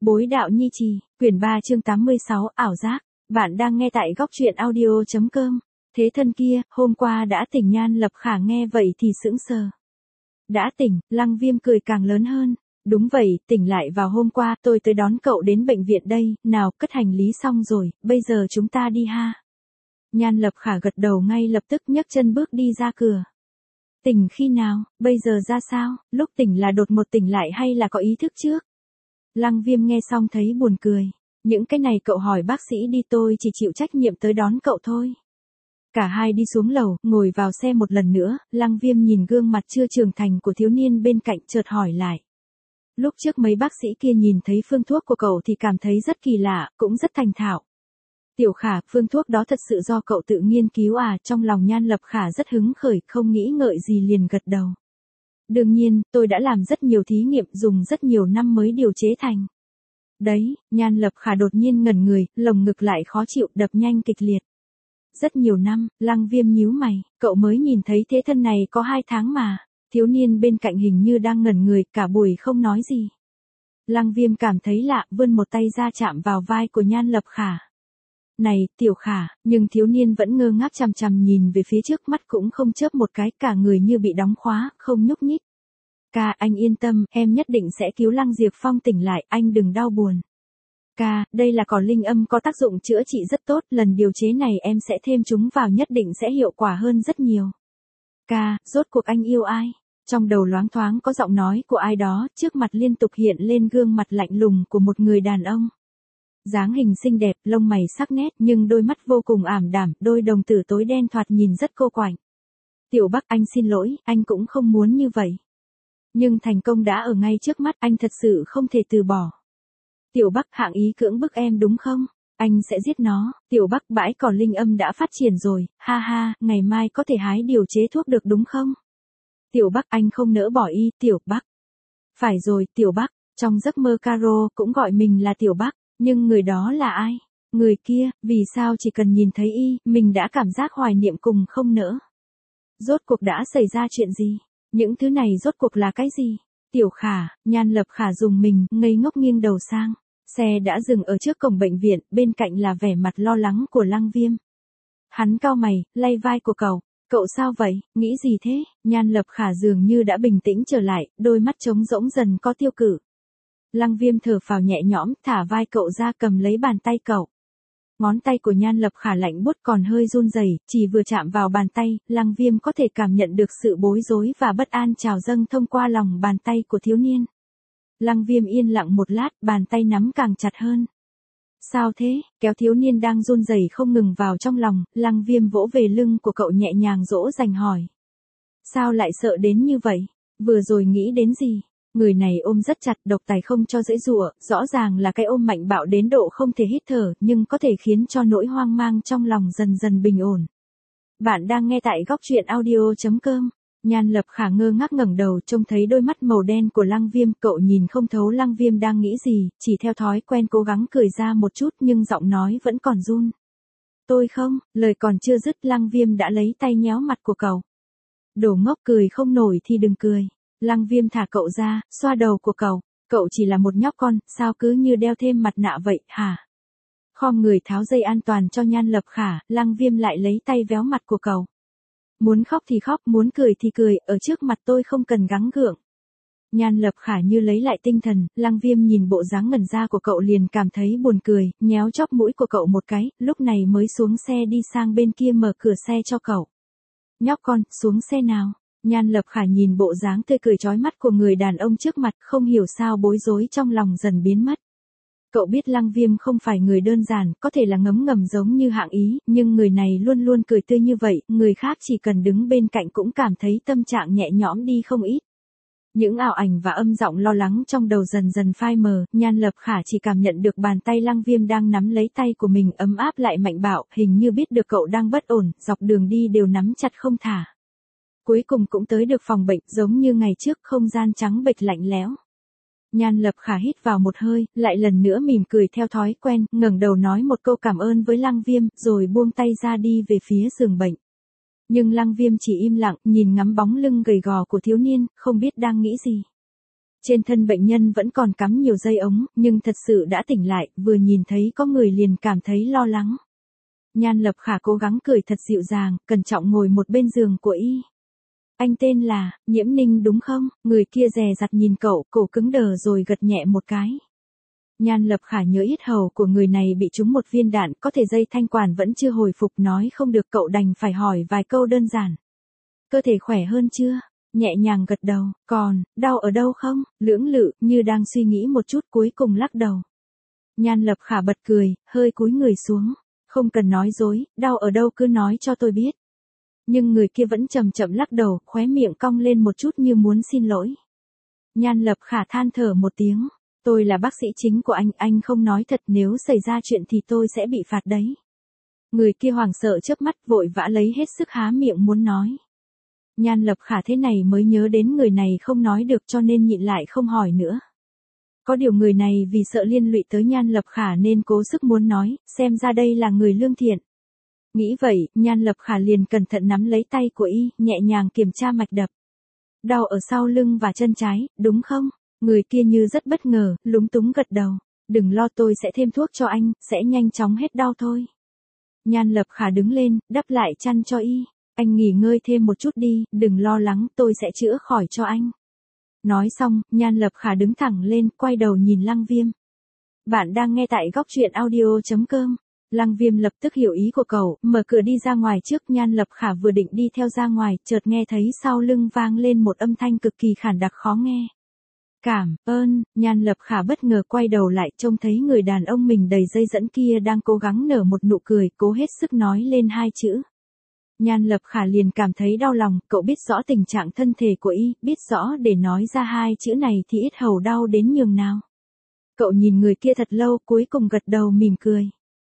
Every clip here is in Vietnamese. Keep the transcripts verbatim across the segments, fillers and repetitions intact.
Bối đạo nhi trì, quyển ba chương tám mươi sáu, ảo giác. Bạn đang nghe tại góc truyện audio chấm com. Thế thân kia, hôm qua đã tỉnh. Nhan Lập Khả nghe vậy thì sững sờ. Đã tỉnh, Lăng Viêm cười càng lớn hơn. Đúng vậy, tỉnh lại vào hôm qua, tôi tới đón cậu đến bệnh viện đây, nào, cất hành lý xong rồi, bây giờ chúng ta đi ha. Nhan Lập Khả gật đầu ngay lập tức nhấc chân bước đi ra cửa. Tỉnh khi nào, bây giờ ra sao, lúc tỉnh là đột một tỉnh lại hay là có ý thức trước? Lăng Viêm nghe xong thấy buồn cười. Những cái này cậu hỏi bác sĩ đi, tôi chỉ chịu trách nhiệm tới đón cậu thôi. Cả hai đi xuống lầu, ngồi vào xe một lần nữa, Lăng Viêm nhìn gương mặt chưa trưởng thành của thiếu niên bên cạnh chợt hỏi lại. Lúc trước mấy bác sĩ kia nhìn thấy phương thuốc của cậu thì cảm thấy rất kỳ lạ, cũng rất thành thạo. Tiểu Khả, phương thuốc đó thật sự do cậu tự nghiên cứu à? Trong lòng Nhan Lập Khả rất hứng khởi, không nghĩ ngợi gì liền gật đầu. Đương nhiên, tôi đã làm rất nhiều thí nghiệm, dùng rất nhiều năm mới điều chế thành. Đấy, Nhan Lập Khả đột nhiên ngẩn người, lồng ngực lại khó chịu, đập nhanh kịch liệt. Rất nhiều năm, Lăng Viêm nhíu mày, cậu mới nhìn thấy thế thân này có hai tháng mà. Thiếu niên bên cạnh hình như đang ngẩn người, cả buổi không nói gì. Lăng Viêm cảm thấy lạ, vươn một tay ra chạm vào vai của Nhan Lập Khả. Này, Tiểu Khả, nhưng thiếu niên vẫn ngơ ngác chằm chằm nhìn về phía trước, mắt cũng không chớp một cái, cả người như bị đóng khóa, không nhúc nhích. Ca, anh yên tâm, em nhất định sẽ cứu Lăng Diệp Phong tỉnh lại, anh đừng đau buồn. Ca, đây là cỏ linh âm có tác dụng chữa trị rất tốt, lần điều chế này em sẽ thêm chúng vào nhất định sẽ hiệu quả hơn rất nhiều. Ca, rốt cuộc anh yêu ai? Trong đầu loáng thoáng có giọng nói của ai đó, trước mặt liên tục hiện lên gương mặt lạnh lùng của một người đàn ông. Dáng hình xinh đẹp, lông mày sắc nét nhưng đôi mắt vô cùng ảm đạm, đôi đồng tử tối đen thoạt nhìn rất cô quạnh. Tiểu Bắc, anh xin lỗi, anh cũng không muốn như vậy. Nhưng thành công đã ở ngay trước mắt, anh thật sự không thể từ bỏ. Tiểu Bắc, hạng ý cưỡng bức em đúng không? Anh sẽ giết nó. Tiểu Bắc, bãi cỏ linh âm đã phát triển rồi, ha ha, ngày mai có thể hái điều chế thuốc được đúng không? Tiểu Bắc, anh không nỡ bỏ y. Tiểu Bắc. Phải rồi, Tiểu Bắc, trong giấc mơ Caro cũng gọi mình là Tiểu Bắc, nhưng người đó là ai? Người kia, vì sao chỉ cần nhìn thấy y, mình đã cảm giác hoài niệm cùng không nỡ? Rốt cuộc đã xảy ra chuyện gì? Những thứ này rốt cuộc là cái gì? Tiểu Khả, Nhan Lập Khả dùng mình, ngây ngốc nghiêng đầu sang. Xe đã dừng ở trước cổng bệnh viện, bên cạnh là vẻ mặt lo lắng của Lăng Viêm. Hắn cau mày, lay vai của cậu. Cậu sao vậy, nghĩ gì thế? Nhan Lập Khả dường như đã bình tĩnh trở lại, đôi mắt trống rỗng dần có tiêu cự. Lăng Viêm thở phào nhẹ nhõm, thả vai cậu ra, cầm lấy bàn tay cậu. Ngón tay của Nhan Lập Khả lạnh buốt còn hơi run rẩy, chỉ vừa chạm vào bàn tay, Lăng Viêm có thể cảm nhận được sự bối rối và bất an trào dâng thông qua lòng bàn tay của thiếu niên. Lăng Viêm yên lặng một lát, bàn tay nắm càng chặt hơn. Sao thế? Kéo thiếu niên đang run rẩy không ngừng vào trong lòng, Lăng Viêm vỗ về lưng của cậu nhẹ nhàng dỗ dành hỏi. Sao lại sợ đến như vậy? Vừa rồi nghĩ đến gì? Người này ôm rất chặt, độc tài không cho giãy giụa, rõ ràng là cái ôm mạnh bạo đến độ không thể hít thở, nhưng có thể khiến cho nỗi hoang mang trong lòng dần dần bình ổn. Bạn đang nghe tại góc truyện audio chấm com. Nhan Lập Khả ngơ ngác ngẩng đầu, trông thấy đôi mắt màu đen của Lăng Viêm, cậu nhìn không thấu Lăng Viêm đang nghĩ gì, chỉ theo thói quen cố gắng cười ra một chút nhưng giọng nói vẫn còn run. Tôi không, lời còn chưa dứt Lăng Viêm đã lấy tay nhéo mặt của cậu. Đồ ngốc, cười không nổi thì đừng cười. Lăng Viêm thả cậu ra, xoa đầu của cậu. Cậu chỉ là một nhóc con, sao cứ như đeo thêm mặt nạ vậy, hả? Khom người tháo dây an toàn cho Nhan Lập Khả, Lăng Viêm lại lấy tay véo mặt của cậu. Muốn khóc thì khóc, muốn cười thì cười, ở trước mặt tôi không cần gắng gượng. Nhan Lập Khả như lấy lại tinh thần, Lăng Viêm nhìn bộ dáng ngẩn ra của cậu liền cảm thấy buồn cười, nhéo chóp mũi của cậu một cái, lúc này mới xuống xe đi sang bên kia mở cửa xe cho cậu. Nhóc con, xuống xe nào. Nhan Lập Khả nhìn bộ dáng tươi cười chói mắt của người đàn ông trước mặt, không hiểu sao bối rối trong lòng dần biến mất. Cậu biết Lăng Viêm không phải người đơn giản, có thể là ngấm ngầm giống như hạng ý, nhưng người này luôn luôn cười tươi như vậy, người khác chỉ cần đứng bên cạnh cũng cảm thấy tâm trạng nhẹ nhõm đi không ít. Những ảo ảnh và âm giọng lo lắng trong đầu dần dần phai mờ, Nhan Lập Khả chỉ cảm nhận được bàn tay Lăng Viêm đang nắm lấy tay của mình ấm áp lại mạnh bạo, hình như biết được cậu đang bất ổn, dọc đường đi đều nắm chặt không thả. Cuối cùng cũng tới được phòng bệnh, giống như ngày trước, không gian trắng bệch lạnh lẽo. Nhan Lập Khả hít vào một hơi, lại lần nữa mỉm cười theo thói quen, ngẩng đầu nói một câu cảm ơn với Lăng Viêm, rồi buông tay ra đi về phía giường bệnh. Nhưng Lăng Viêm chỉ im lặng, nhìn ngắm bóng lưng gầy gò của thiếu niên, không biết đang nghĩ gì. Trên thân bệnh nhân vẫn còn cắm nhiều dây ống, nhưng thật sự đã tỉnh lại, vừa nhìn thấy có người liền cảm thấy lo lắng. Nhan Lập Khả cố gắng cười thật dịu dàng, cẩn trọng ngồi một bên giường của y. Anh tên là, Nhiễm Ninh đúng không? Người kia dè dặt nhìn cậu, cổ cứng đờ rồi gật nhẹ một cái. Nhan Lập Khả nhớ yết hầu của người này bị trúng một viên đạn, có thể dây thanh quản vẫn chưa hồi phục, nói không được, cậu đành phải hỏi vài câu đơn giản. Cơ thể khỏe hơn chưa? Nhẹ nhàng gật đầu, còn, đau ở đâu không? Lưỡng lự, như đang suy nghĩ một chút cuối cùng lắc đầu. Nhan Lập Khả bật cười, hơi cúi người xuống. Không cần nói dối, đau ở đâu cứ nói cho tôi biết. Nhưng người kia vẫn chậm chậm lắc đầu, khóe miệng cong lên một chút như muốn xin lỗi. Nhan Lập Khả than thở một tiếng. Tôi là bác sĩ chính của anh, anh không nói thật, nếu xảy ra chuyện thì tôi sẽ bị phạt đấy. Người kia hoảng sợ chớp mắt, vội vã lấy hết sức há miệng muốn nói. Nhan Lập Khả thế này mới nhớ đến người này không nói được cho nên nhịn lại không hỏi nữa. Có điều người này vì sợ liên lụy tới Nhan Lập Khả nên cố sức muốn nói, xem ra đây là người lương thiện. Nghĩ vậy, Nhan Lập Khả liền cẩn thận nắm lấy tay của y, nhẹ nhàng kiểm tra mạch đập. Đau ở sau lưng và chân trái, đúng không? Người kia như rất bất ngờ, lúng túng gật đầu. Đừng lo, tôi sẽ thêm thuốc cho anh, sẽ nhanh chóng hết đau thôi. Nhan Lập Khả đứng lên, đắp lại chăn cho y. Anh nghỉ ngơi thêm một chút đi, đừng lo lắng, tôi sẽ chữa khỏi cho anh. Nói xong, Nhan Lập Khả đứng thẳng lên, quay đầu nhìn Lăng Viêm. Bạn đang nghe tại góc truyện audio chấm com. Lăng Viêm lập tức hiểu ý của cậu, mở cửa đi ra ngoài trước. Nhan Lập Khả vừa định đi theo ra ngoài, chợt nghe thấy sau lưng vang lên một âm thanh cực kỳ khản đặc khó nghe. Cảm ơn. Nhan Lập Khả bất ngờ quay đầu lại, trông thấy người đàn ông mình đầy dây dẫn kia đang cố gắng nở một nụ cười, cố hết sức nói lên hai chữ. Nhan Lập Khả liền cảm thấy đau lòng, cậu biết rõ tình trạng thân thể của y, biết rõ để nói ra hai chữ này thì yết hầu đau đến nhường nào. Cậu nhìn người kia thật lâu, cuối cùng gật đầu mỉm cười.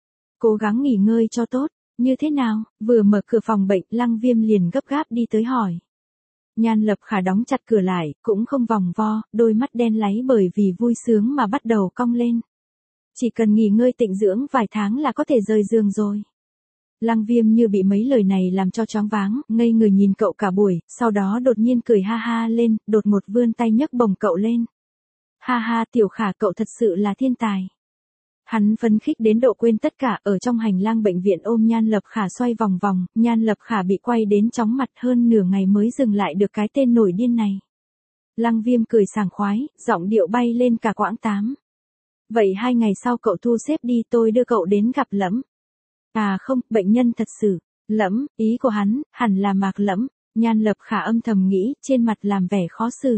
Cố gắng nghỉ ngơi cho tốt, như thế nào? Vừa mở cửa phòng bệnh, Lăng Viêm liền gấp gáp đi tới hỏi. Nhan Lập Khả đóng chặt cửa lại, cũng không vòng vo, đôi mắt đen láy bởi vì vui sướng mà bắt đầu cong lên. Chỉ cần nghỉ ngơi tịnh dưỡng vài tháng là có thể rời giường rồi. Lăng Viêm như bị mấy lời này làm cho choáng váng, ngây người nhìn cậu cả buổi, sau đó đột nhiên cười ha ha lên, đột ngột vươn tay nhấc bổng cậu lên. Ha ha, Tiểu Khả, cậu thật sự là thiên tài. Hắn phấn khích đến độ quên tất cả, ở trong hành lang bệnh viện ôm Nhan Lập Khả xoay vòng vòng, Nhan Lập Khả bị quay đến chóng mặt, hơn nửa ngày mới dừng lại được cái tên nổi điên này. Lăng Viêm cười sảng khoái, giọng điệu bay lên cả quãng tám. Vậy hai ngày sau cậu thu xếp đi, tôi đưa cậu đến gặp Lẫm. À không, bệnh nhân thật sự. Lẫm, ý của hắn, hẳn là Mạc Lẫm. Nhan Lập Khả âm thầm nghĩ, trên mặt làm vẻ khó xử.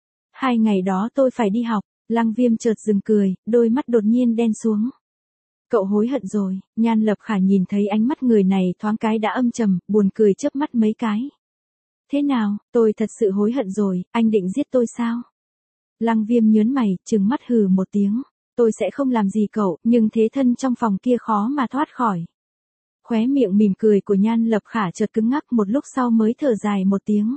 Hai ngày đó tôi phải đi học. Lăng Viêm chợt dừng cười, đôi mắt đột nhiên đen xuống. Cậu hối hận rồi. Nhan Lập Khả nhìn thấy ánh mắt người này thoáng cái đã âm trầm, buồn cười chớp mắt mấy cái. Thế nào, tôi thật sự hối hận rồi, anh định giết tôi sao? Lăng Viêm nhớn mày, trừng mắt hừ một tiếng. Tôi sẽ không làm gì cậu, nhưng thế thân trong phòng kia khó mà thoát khỏi. Khóe miệng mỉm cười của Nhan Lập Khả chợt cứng ngắc, một lúc sau mới thở dài một tiếng.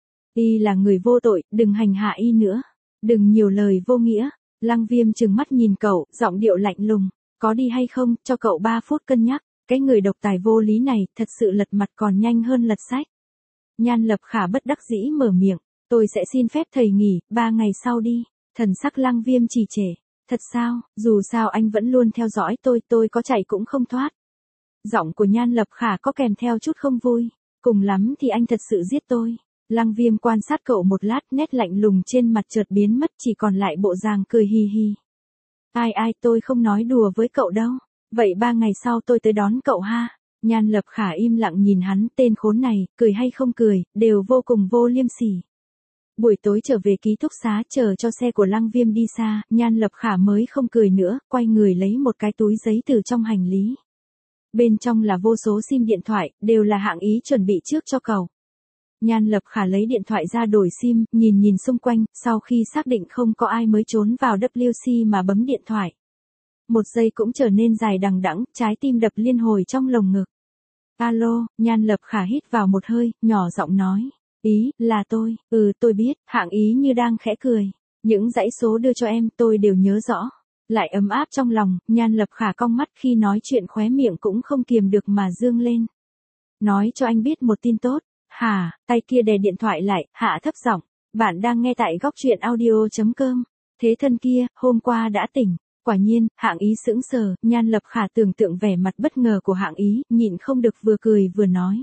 Y là người vô tội, đừng hành hạ y nữa. Đừng nhiều lời vô nghĩa. Lăng Viêm trừng mắt nhìn cậu, giọng điệu lạnh lùng. Có đi hay không, cho cậu ba phút cân nhắc. Cái người độc tài vô lý này, thật sự lật mặt còn nhanh hơn lật sách. Nhan Lập Khả bất đắc dĩ mở miệng. Tôi sẽ xin phép thầy nghỉ, ba ngày sau đi. Thần sắc Lăng Viêm trì trệ. Thật sao, dù sao anh vẫn luôn theo dõi tôi, tôi có chạy cũng không thoát. Giọng của Nhan Lập Khả có kèm theo chút không vui. Cùng lắm thì anh thật sự giết tôi. Lăng Viêm quan sát cậu một lát, nét lạnh lùng trên mặt chợt biến mất, chỉ còn lại bộ dáng cười hi hi. Ai ai, tôi không nói đùa với cậu đâu. Vậy ba ngày sau tôi tới đón cậu ha. Nhan Lập Khả im lặng nhìn hắn, tên khốn này, cười hay không cười, đều vô cùng vô liêm sỉ. Buổi tối trở về ký túc xá, chờ cho xe của Lăng Viêm đi xa, Nhan Lập Khả mới không cười nữa, quay người lấy một cái túi giấy từ trong hành lý. Bên trong là vô số sim điện thoại, đều là hạng ý chuẩn bị trước cho cậu. Nhan Lập Khả lấy điện thoại ra đổi sim, nhìn nhìn xung quanh, sau khi xác định không có ai mới trốn vào W C mà bấm điện thoại. Một giây cũng trở nên dài đằng đẵng, trái tim đập liên hồi trong lồng ngực. Alo, Nhan Lập Khả hít vào một hơi, nhỏ giọng nói. Ý, là tôi, ừ tôi biết, hạng ý như đang khẽ cười. Những dãy số đưa cho em tôi đều nhớ rõ. Lại ấm áp trong lòng, Nhan Lập Khả cong mắt khi nói chuyện khóe miệng cũng không kiềm được mà dương lên. Nói cho anh biết một tin tốt. Hả, tay kia đè điện thoại lại, hạ thấp giọng. Bạn đang nghe tại góc truyện audio.com. Thế thân kia, hôm qua đã tỉnh. Quả nhiên, Hạng Ý sững sờ, Nhan Lập Khả tưởng tượng vẻ mặt bất ngờ của Hạng Ý, nhịn không được vừa cười vừa nói.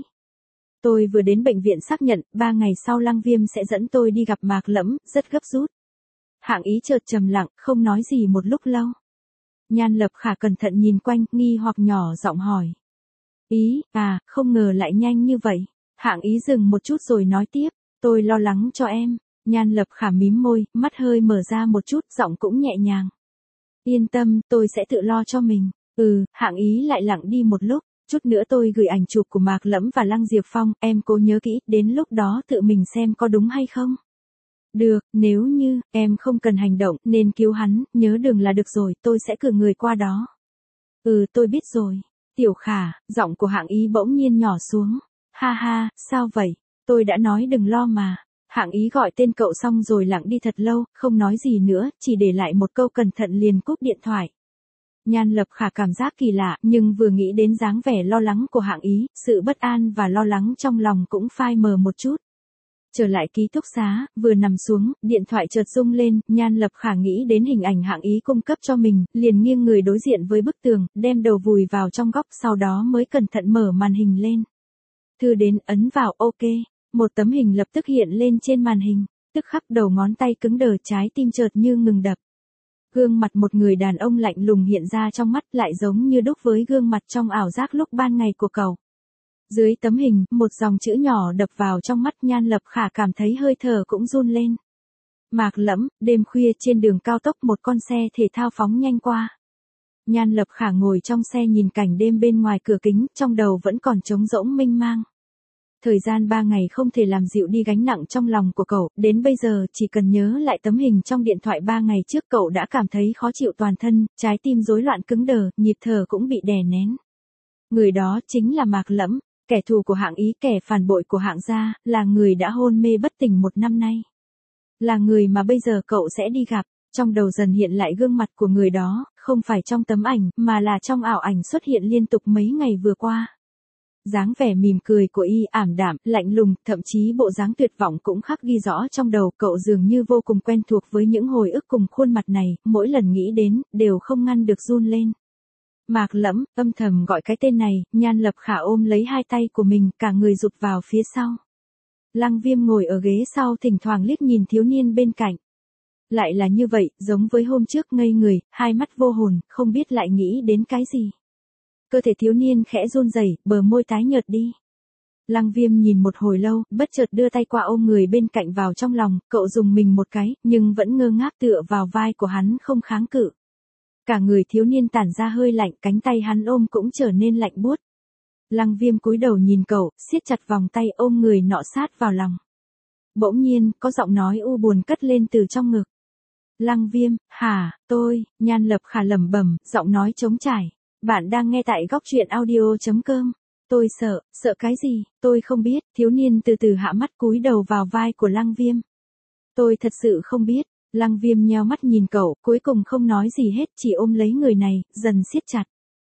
Tôi vừa đến bệnh viện xác nhận, ba ngày sau Lăng Viêm sẽ dẫn tôi đi gặp Mạc Lẫm, rất gấp rút. Hạng Ý chợt trầm lặng, không nói gì một lúc lâu. Nhan Lập Khả cẩn thận nhìn quanh, nghi hoặc nhỏ giọng hỏi. Ý, à, không ngờ lại nhanh như vậy. Hạng Ý dừng một chút rồi nói tiếp, tôi lo lắng cho em. Nhan Lập Khả mím môi, mắt hơi mở ra một chút, giọng cũng nhẹ nhàng. Yên tâm, tôi sẽ tự lo cho mình. Ừ, Hạng Ý lại lặng đi một lúc, chút nữa tôi gửi ảnh chụp của Mạc Lẫm và Lăng Diệp Phong, em cố nhớ kỹ, đến lúc đó tự mình xem có đúng hay không. Được, nếu như, em không cần hành động, nên cứu hắn, nhớ đường là được rồi, tôi sẽ cử người qua đó. Ừ, tôi biết rồi. Tiểu Khả, giọng của Hạng Ý bỗng nhiên nhỏ xuống. Ha ha, sao vậy? Tôi đã nói đừng lo mà. Hạng Ý gọi tên cậu xong rồi lặng đi thật lâu, không nói gì nữa, chỉ để lại một câu cẩn thận liền cúp điện thoại. Nhan Lập Khả cảm giác kỳ lạ, nhưng vừa nghĩ đến dáng vẻ lo lắng của Hạng Ý, sự bất an và lo lắng trong lòng cũng phai mờ một chút. Trở lại ký túc xá, vừa nằm xuống, điện thoại chợt rung lên, Nhan Lập Khả nghĩ đến hình ảnh Hạng Ý cung cấp cho mình, liền nghiêng người đối diện với bức tường, đem đầu vùi vào trong góc, sau đó mới cẩn thận mở màn hình lên. Thư đến, ấn vào OK. Một tấm hình lập tức hiện lên trên màn hình, tức khắc đầu ngón tay cứng đờ, trái tim chợt như ngừng đập. Gương mặt một người đàn ông lạnh lùng hiện ra trong mắt, lại giống như đúc với gương mặt trong ảo giác lúc ban ngày của cậu. Dưới tấm hình, một dòng chữ nhỏ đập vào trong mắt, Nhan Lập Khả cảm thấy hơi thở cũng run lên. Mạc Lẫm, đêm khuya trên đường cao tốc một con xe thể thao phóng nhanh qua. Nhan Lập Khả ngồi trong xe nhìn cảnh đêm bên ngoài cửa kính, trong đầu vẫn còn trống rỗng mênh mang. Thời gian ba ngày không thể làm dịu đi gánh nặng trong lòng của cậu, đến bây giờ chỉ cần nhớ lại tấm hình trong điện thoại ba ngày trước cậu đã cảm thấy khó chịu toàn thân, trái tim rối loạn cứng đờ, nhịp thở cũng bị đè nén. Người đó chính là Mạc Lẫm, kẻ thù của Hạng Ý, kẻ phản bội của Hạng gia, là người đã hôn mê bất tỉnh một năm nay. Là người mà bây giờ cậu sẽ đi gặp, trong đầu dần hiện lại gương mặt của người đó, không phải trong tấm ảnh, mà là trong ảo ảnh xuất hiện liên tục mấy ngày vừa qua. Dáng vẻ mỉm cười của y ảm đạm, lạnh lùng, thậm chí bộ dáng tuyệt vọng cũng khắc ghi rõ trong đầu, cậu dường như vô cùng quen thuộc với những hồi ức cùng khuôn mặt này, mỗi lần nghĩ đến, đều không ngăn được run lên. Mạc Lẫm, âm thầm gọi cái tên này, Nhan Lập Khả ôm lấy hai tay của mình, cả người rụt vào phía sau. Lăng Viêm ngồi ở ghế sau thỉnh thoảng liếc nhìn thiếu niên bên cạnh. Lại là như vậy, giống với hôm trước, ngây người, hai mắt vô hồn, không biết lại nghĩ đến cái gì. Cơ thể thiếu niên khẽ run rẩy, bờ môi tái nhợt đi. Lăng Viêm nhìn một hồi lâu, bất chợt đưa tay qua ôm người bên cạnh vào trong lòng, cậu dùng mình một cái, nhưng vẫn ngơ ngác tựa vào vai của hắn không kháng cự. Cả người thiếu niên tản ra hơi lạnh, cánh tay hắn ôm cũng trở nên lạnh buốt. Lăng Viêm cúi đầu nhìn cậu, siết chặt vòng tay ôm người nọ sát vào lòng. Bỗng nhiên, có giọng nói u buồn cất lên từ trong ngực. Lăng Viêm, hả, tôi, Nhan Lập Khả lẩm bẩm, giọng nói trống trải. Bạn đang nghe tại góc truyện audio.com. Tôi sợ, sợ cái gì, tôi không biết, thiếu niên từ từ hạ mắt cúi đầu vào vai của Lăng Viêm. Tôi thật sự không biết, Lăng Viêm nheo mắt nhìn cậu, cuối cùng không nói gì hết, chỉ ôm lấy người này, dần siết chặt.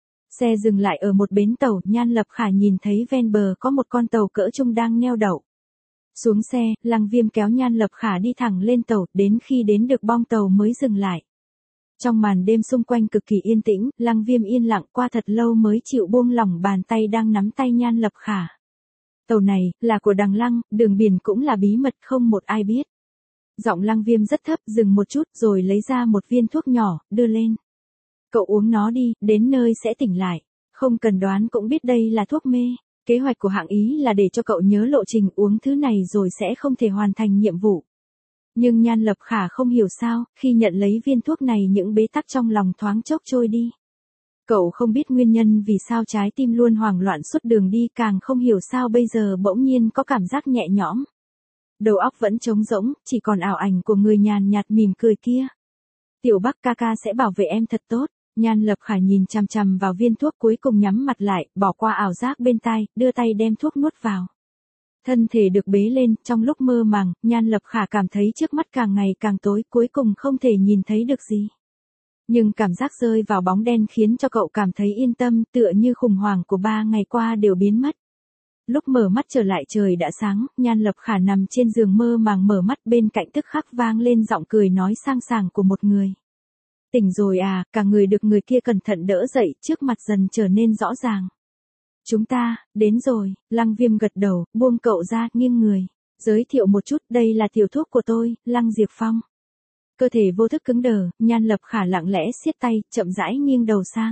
Xe dừng lại ở một bến tàu, Nhan Lập Khả nhìn thấy ven bờ có một con tàu cỡ trung đang neo đậu. Xuống xe, Lăng Viêm kéo Nhan Lập Khả đi thẳng lên tàu, đến khi đến được bong tàu mới dừng lại. Trong màn đêm xung quanh cực kỳ yên tĩnh, Lăng Viêm yên lặng qua thật lâu mới chịu buông lỏng bàn tay đang nắm tay Nhan Lập Khả. Tàu này, là của Đằng Lăng, đường biển cũng là bí mật không một ai biết. Giọng Lăng Viêm rất thấp, dừng một chút rồi lấy ra một viên thuốc nhỏ, đưa lên. Cậu uống nó đi, đến nơi sẽ tỉnh lại. Không cần đoán cũng biết đây là thuốc mê. Kế hoạch của Hạng Ý là để cho cậu nhớ lộ trình uống thứ này rồi sẽ không thể hoàn thành nhiệm vụ. Nhưng Nhan Lập Khả không hiểu sao, khi nhận lấy viên thuốc này những bế tắc trong lòng thoáng chốc trôi đi. Cậu không biết nguyên nhân vì sao trái tim luôn hoảng loạn suốt đường đi, càng không hiểu sao bây giờ bỗng nhiên có cảm giác nhẹ nhõm. Đầu óc vẫn trống rỗng, chỉ còn ảo ảnh của người nhàn nhạt mỉm cười kia. Tiểu Bắc ca ca sẽ bảo vệ em thật tốt. Nhan Lập Khả nhìn chằm chằm vào viên thuốc, cuối cùng nhắm mặt lại, bỏ qua ảo giác bên tai, đưa tay đem thuốc nuốt vào. Thân thể được bế lên, trong lúc mơ màng, Nhan Lập Khả cảm thấy trước mắt càng ngày càng tối, cuối cùng không thể nhìn thấy được gì. Nhưng cảm giác rơi vào bóng đen khiến cho cậu cảm thấy yên tâm, tựa như khủng hoảng của ba ngày qua đều biến mất. Lúc mở mắt trở lại trời đã sáng, Nhan Lập Khả nằm trên giường mơ màng mở mắt, bên cạnh tức khắc vang lên giọng cười nói sang sảng của một người. Tỉnh rồi à, cả người được người kia cẩn thận đỡ dậy, trước mặt dần trở nên rõ ràng. Chúng ta, đến rồi, Lăng Viêm gật đầu, buông cậu ra, nghiêng người. Giới thiệu một chút, đây là tiểu thuốc của tôi, Lăng Diệp Phong. Cơ thể vô thức cứng đờ, Nhan Lập Khả lặng lẽ siết tay, chậm rãi nghiêng đầu sang.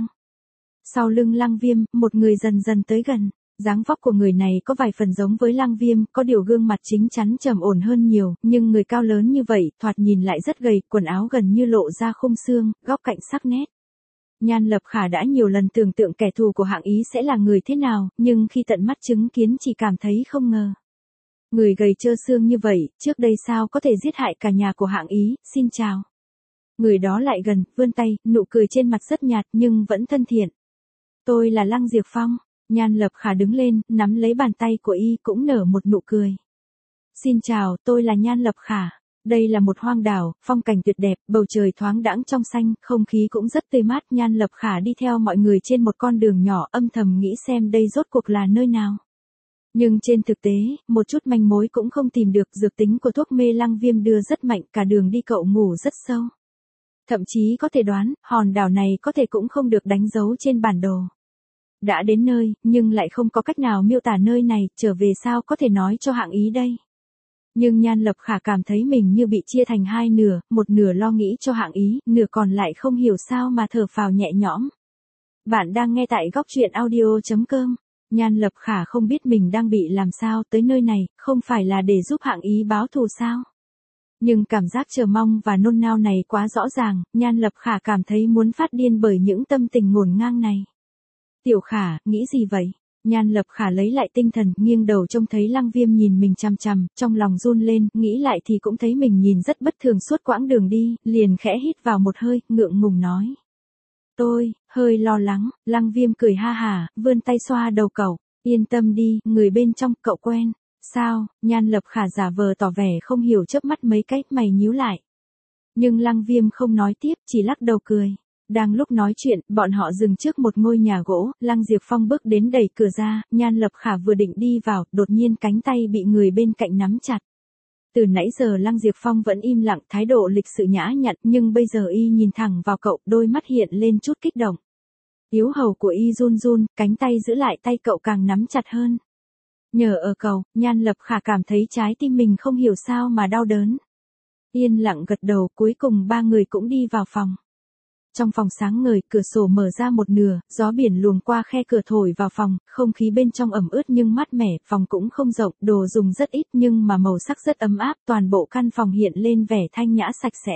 Sau lưng Lăng Viêm, một người dần dần tới gần. Dáng vóc của người này có vài phần giống với Lăng Viêm, có điều gương mặt chính chắn trầm ổn hơn nhiều, nhưng người cao lớn như vậy, thoạt nhìn lại rất gầy, quần áo gần như lộ ra khung xương, góc cạnh sắc nét. Nhan Lập Khả đã nhiều lần tưởng tượng kẻ thù của Hạng Ý sẽ là người thế nào, nhưng khi tận mắt chứng kiến chỉ cảm thấy không ngờ. Người gầy trơ xương như vậy, trước đây sao có thể giết hại cả nhà của Hạng Ý, xin chào. Người đó lại gần, vươn tay, nụ cười trên mặt rất nhạt nhưng vẫn thân thiện. Tôi là Lăng Diệp Phong. Nhan Lập Khả đứng lên, nắm lấy bàn tay của y cũng nở một nụ cười. Xin chào, tôi là Nhan Lập Khả. Đây là một hoang đảo, phong cảnh tuyệt đẹp, bầu trời thoáng đãng trong xanh, không khí cũng rất tươi mát. Nhan Lập Khả đi theo mọi người trên một con đường nhỏ, âm thầm nghĩ xem đây rốt cuộc là nơi nào. Nhưng trên thực tế, một chút manh mối cũng không tìm được. Dược tính của thuốc mê Lăng Viêm đưa rất mạnh, cả đường đi cậu ngủ rất sâu. Thậm chí có thể đoán, hòn đảo này có thể cũng không được đánh dấu trên bản đồ. Đã đến nơi, nhưng lại không có cách nào miêu tả nơi này, trở về sao có thể nói cho Hạng Ý đây. Nhưng Nhan Lập Khả cảm thấy mình như bị chia thành hai nửa, một nửa lo nghĩ cho Hạng Ý, nửa còn lại không hiểu sao mà thở phào nhẹ nhõm. Bạn đang nghe tại góc truyện audio chấm com. Nhan Lập Khả không biết mình đang bị làm sao tới nơi này, không phải là để giúp Hạng Ý báo thù sao. Nhưng cảm giác chờ mong và nôn nao này quá rõ ràng, Nhan Lập Khả cảm thấy muốn phát điên bởi những tâm tình ngổn ngang này. Tiểu Khả, nghĩ gì vậy? Nhan Lập Khả lấy lại tinh thần, nghiêng đầu trông thấy Lăng Viêm nhìn mình chằm chằm, trong lòng run lên, nghĩ lại thì cũng thấy mình nhìn rất bất thường suốt quãng đường đi, liền khẽ hít vào một hơi, ngượng ngùng nói. Tôi, hơi lo lắng. Lăng Viêm cười ha hả, vươn tay xoa đầu cậu, yên tâm đi, người bên trong cậu quen. Sao? Nhan Lập Khả giả vờ tỏ vẻ không hiểu, chớp mắt mấy cái, mày nhíu lại. Nhưng Lăng Viêm không nói tiếp, chỉ lắc đầu cười. Đang lúc nói chuyện, bọn họ dừng trước một ngôi nhà gỗ, Lăng Diệp Phong bước đến đẩy cửa ra, Nhan Lập Khả vừa định đi vào, đột nhiên cánh tay bị người bên cạnh nắm chặt. Từ nãy giờ Lăng Diệp Phong vẫn im lặng, thái độ lịch sự nhã nhặn, nhưng bây giờ y nhìn thẳng vào cậu, đôi mắt hiện lên chút kích động. Yếu hầu của y run run, cánh tay giữ lại tay cậu càng nắm chặt hơn. Nhờ ở cậu, Nhan Lập Khả cảm thấy trái tim mình không hiểu sao mà đau đớn. Yên lặng gật đầu, cuối cùng ba người cũng đi vào phòng. Trong phòng sáng ngời, cửa sổ mở ra một nửa, gió biển luồng qua khe cửa thổi vào phòng, không khí bên trong ẩm ướt nhưng mát mẻ, phòng cũng không rộng, đồ dùng rất ít nhưng mà màu sắc rất ấm áp, toàn bộ căn phòng hiện lên vẻ thanh nhã sạch sẽ.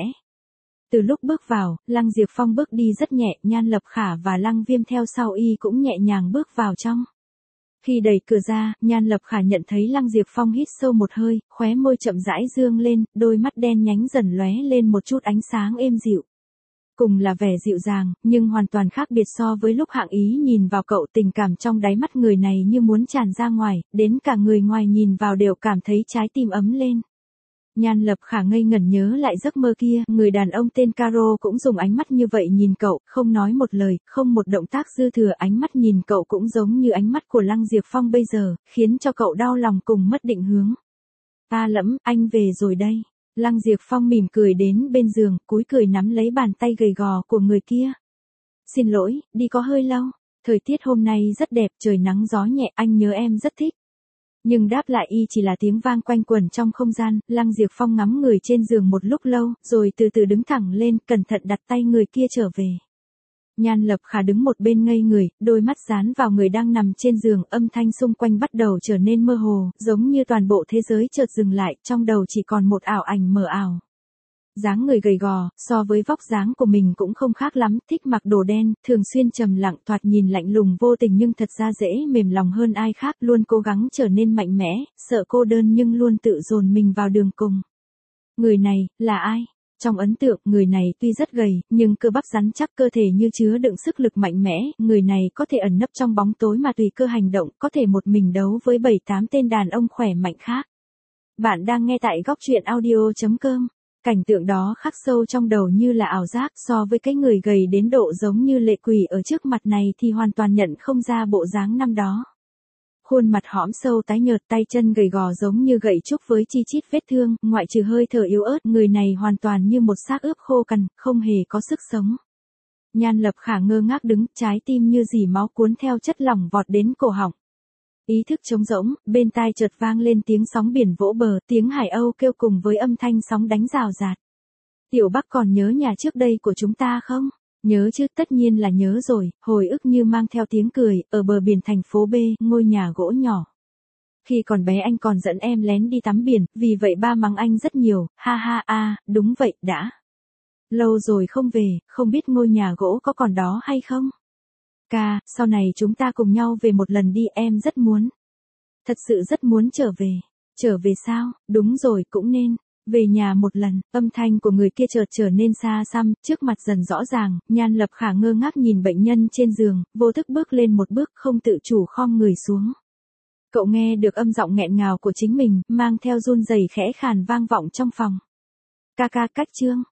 Từ lúc bước vào, Lăng Diệp Phong bước đi rất nhẹ, Nhan Lập Khả và Lăng Viêm theo sau y cũng nhẹ nhàng bước vào trong. Khi đẩy cửa ra, Nhan Lập Khả nhận thấy Lăng Diệp Phong hít sâu một hơi, khóe môi chậm rãi dương lên, đôi mắt đen nhánh dần lóe lên một chút ánh sáng êm dịu. Cùng là vẻ dịu dàng, nhưng hoàn toàn khác biệt so với lúc Hạng Ý nhìn vào cậu, tình cảm trong đáy mắt người này như muốn tràn ra ngoài, đến cả người ngoài nhìn vào đều cảm thấy trái tim ấm lên. Nhan Lập Khả ngây ngẩn nhớ lại giấc mơ kia, người đàn ông tên Caro cũng dùng ánh mắt như vậy nhìn cậu, không nói một lời, không một động tác dư thừa, ánh mắt nhìn cậu cũng giống như ánh mắt của Lăng Diệp Phong bây giờ, khiến cho cậu đau lòng cùng mất định hướng. Ta lẫm, anh về rồi đây. Lăng Diệp Phong mỉm cười đến bên giường, cúi cười nắm lấy bàn tay gầy gò của người kia. Xin lỗi, đi có hơi lâu. Thời tiết hôm nay rất đẹp, trời nắng gió nhẹ, anh nhớ em rất thích. Nhưng đáp lại y chỉ là tiếng vang quanh quẩn trong không gian. Lăng Diệp Phong ngắm người trên giường một lúc lâu, rồi từ từ đứng thẳng lên, cẩn thận đặt tay người kia trở về. Nhan Lập Khả đứng một bên ngây người, đôi mắt dán vào người đang nằm trên giường, âm thanh xung quanh bắt đầu trở nên mơ hồ, giống như toàn bộ thế giới chợt dừng lại, trong đầu chỉ còn một ảo ảnh mờ ảo. Dáng người gầy gò, so với vóc dáng của mình cũng không khác lắm, thích mặc đồ đen, thường xuyên trầm lặng, thoạt nhìn lạnh lùng vô tình nhưng thật ra dễ mềm lòng hơn ai khác, luôn cố gắng trở nên mạnh mẽ, sợ cô đơn nhưng luôn tự dồn mình vào đường cùng. Người này, là ai? Trong ấn tượng, người này tuy rất gầy, nhưng cơ bắp rắn chắc, cơ thể như chứa đựng sức lực mạnh mẽ, người này có thể ẩn nấp trong bóng tối mà tùy cơ hành động, có thể một mình đấu với bảy tám tên đàn ông khỏe mạnh khác. Bạn đang nghe tại góc truyện audio chấm com. Cảnh tượng đó khắc sâu trong đầu như là ảo giác, so với cái người gầy đến độ giống như lệ quỷ ở trước mặt này thì hoàn toàn nhận không ra bộ dáng năm đó. Khuôn mặt hõm sâu tái nhợt, tay chân gầy gò giống như gậy trúc với chi chít vết thương, ngoại trừ hơi thở yếu ớt, người này hoàn toàn như một xác ướp khô cằn, không hề có sức sống. Nhan Lập Khả ngơ ngác đứng, trái tim như dỉ máu cuốn theo chất lỏng vọt đến cổ họng. Ý thức trống rỗng, bên tai chợt vang lên tiếng sóng biển vỗ bờ, tiếng hải âu kêu cùng với âm thanh sóng đánh rào rạt. Tiểu Bắc còn nhớ nhà trước đây của chúng ta không? Nhớ chứ, tất nhiên là nhớ rồi, hồi ức như mang theo tiếng cười, ở bờ biển thành phố B, ngôi nhà gỗ nhỏ. Khi còn bé anh còn dẫn em lén đi tắm biển, vì vậy ba mắng anh rất nhiều, ha ha a, đúng vậy, đã. Lâu rồi không về, không biết ngôi nhà gỗ có còn đó hay không? Ca, sau này chúng ta cùng nhau về một lần đi, em rất muốn. Thật sự rất muốn trở về. Trở về sao? Đúng rồi, cũng nên. Về nhà một lần, âm thanh của người kia chợt trở nên xa xăm, trước mặt dần rõ ràng, Nhan Lập Khả ngơ ngác nhìn bệnh nhân trên giường, vô thức bước lên một bước, không tự chủ khom người xuống. Cậu nghe được âm giọng nghẹn ngào của chính mình, mang theo run rẩy khẽ khàn vang vọng trong phòng. Ca ca, cách chương.